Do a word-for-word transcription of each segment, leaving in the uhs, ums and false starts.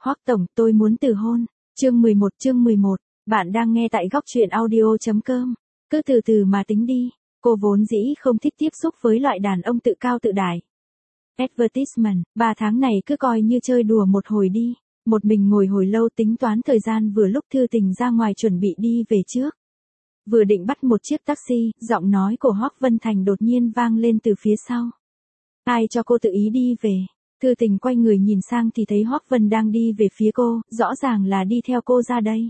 Hoắc tổng, tôi muốn từ hôn. Chương mười một, chương mười một. Bạn đang nghe tại góc truyện audio chấm com. Cứ từ từ mà tính đi. Cô vốn dĩ không thích tiếp xúc với loại đàn ông tự cao tự đại. Advertisement, ba tháng này cứ coi như chơi đùa một hồi đi. Một mình ngồi hồi lâu tính toán thời gian vừa lúc Thư Tình ra ngoài chuẩn bị đi về trước. Vừa định bắt một chiếc taxi, giọng nói của Hoắc Vân Thành đột nhiên vang lên từ phía sau. Ai cho cô tự ý đi về? Thư Tình quay người nhìn sang thì thấy Hoắc Vân đang đi về phía cô, rõ ràng là đi theo cô ra đây.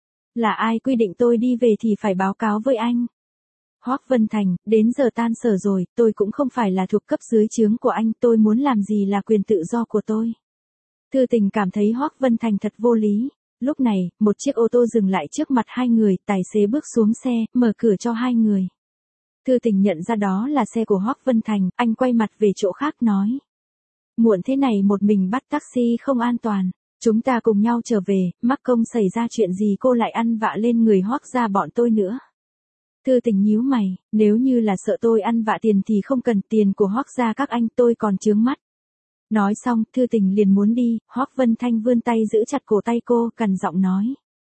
Là ai quy định tôi đi về thì phải báo cáo với anh? Hoắc Vân Thành, đến giờ tan sở rồi, tôi cũng không phải là thuộc cấp dưới trướng của anh, tôi muốn làm gì là quyền tự do của tôi. Thư Tình cảm thấy Hoắc Vân Thành thật vô lý. Lúc này, một chiếc ô tô dừng lại trước mặt hai người, tài xế bước xuống xe, mở cửa cho hai người. Thư Tình nhận ra đó là xe của Hoắc Vân Thành, anh quay mặt về chỗ khác nói. Muộn thế này một mình bắt taxi không an toàn, chúng ta cùng nhau trở về, mắc công xảy ra chuyện gì cô lại ăn vạ lên người Hoắc gia bọn tôi nữa. Thư Tình nhíu mày, nếu như là sợ tôi ăn vạ tiền thì không cần, tiền của Hoắc gia các anh tôi còn chướng mắt. Nói xong, Thư Tình liền muốn đi, Hoắc Vân Thanh vươn tay giữ chặt cổ tay cô, cằn giọng nói.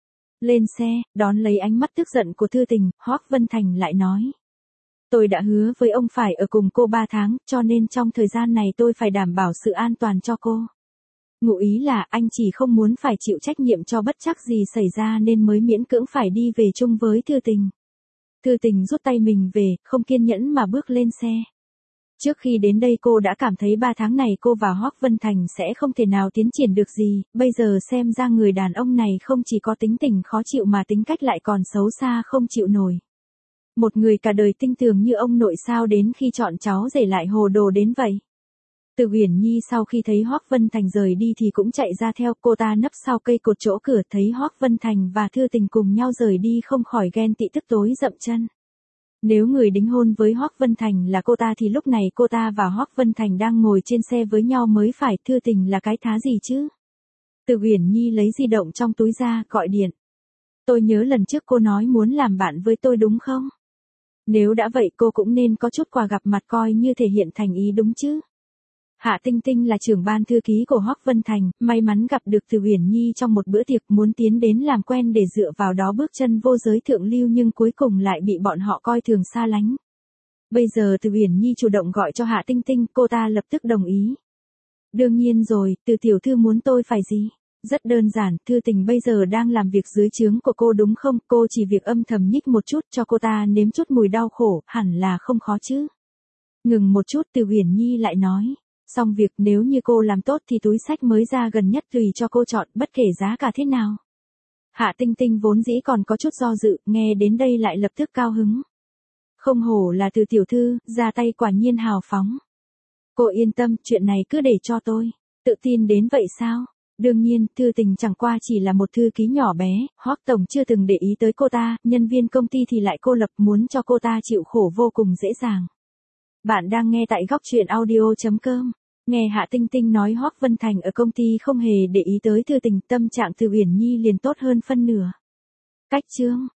Lên xe, đón lấy ánh mắt tức giận của Thư Tình, Hoắc Vân Thành lại nói. Tôi đã hứa với ông phải ở cùng cô ba tháng, cho nên trong thời gian này tôi phải đảm bảo sự an toàn cho cô. Ngụ ý là anh chỉ không muốn phải chịu trách nhiệm cho bất trắc gì xảy ra nên mới miễn cưỡng phải đi về chung với Thư Tình. Thư Tình rút tay mình về, không kiên nhẫn mà bước lên xe. Trước khi đến đây cô đã cảm thấy ba tháng này cô và Hoắc Vân Thành sẽ không thể nào tiến triển được gì, bây giờ xem ra người đàn ông này không chỉ có tính tình khó chịu mà tính cách lại còn xấu xa không chịu nổi. Một người cả đời tinh tường như ông nội sao đến khi chọn cháu rể lại hồ đồ đến vậy. Từ Uyển Nhi sau khi thấy Hoắc Vân Thành rời đi thì cũng chạy ra theo, cô ta nấp sau cây cột chỗ cửa thấy Hoắc Vân Thành và Thư Tình cùng nhau rời đi không khỏi ghen tị tức tối dậm chân. Nếu người đính hôn với Hoắc Vân Thành là cô ta thì lúc này cô ta và Hoắc Vân Thành đang ngồi trên xe với nhau mới phải, Thư Tình là cái thá gì chứ? Từ Uyển Nhi lấy di động trong túi ra, gọi điện. Tôi nhớ lần trước cô nói muốn làm bạn với tôi đúng không? Nếu đã vậy cô cũng nên có chút quà gặp mặt coi như thể hiện thành ý đúng chứ. Hạ Tinh Tinh là trưởng ban thư ký của Hoắc Vân Thành, may mắn gặp được Từ Uyển Nhi trong một bữa tiệc muốn tiến đến làm quen để dựa vào đó bước chân vô giới thượng lưu nhưng cuối cùng lại bị bọn họ coi thường xa lánh. Bây giờ Từ Uyển Nhi chủ động gọi cho Hạ Tinh Tinh, cô ta lập tức đồng ý. Đương nhiên rồi, Từ tiểu thư muốn tôi phải gì? Rất đơn giản, Thư Tình bây giờ đang làm việc dưới trướng của cô đúng không? Cô chỉ việc âm thầm nhích một chút cho cô ta nếm chút mùi đau khổ, hẳn là không khó chứ. Ngừng một chút Từ Uyển Nhi lại nói. Xong việc nếu như cô làm tốt thì túi xách mới ra gần nhất tùy cho cô chọn bất kể giá cả thế nào. Hạ Tinh Tinh vốn dĩ còn có chút do dự, nghe đến đây lại lập tức cao hứng. Không hổ là Từ tiểu thư, ra tay quả nhiên hào phóng. Cô yên tâm, chuyện này cứ để cho tôi. Tự tin đến vậy sao? Đương nhiên, Thư Tình chẳng qua chỉ là một thư ký nhỏ bé, Hoắc tổng chưa từng để ý tới cô ta, nhân viên công ty thì lại cô lập muốn cho cô ta chịu khổ vô cùng dễ dàng. Bạn đang nghe tại góc truyện audio chấm com. Nghe Hạ Tinh Tinh nói Hoắc Vân Thành ở công ty không hề để ý tới Thư Tình, tâm trạng Từ Uyển Nhi liền tốt hơn phân nửa. Cách chương,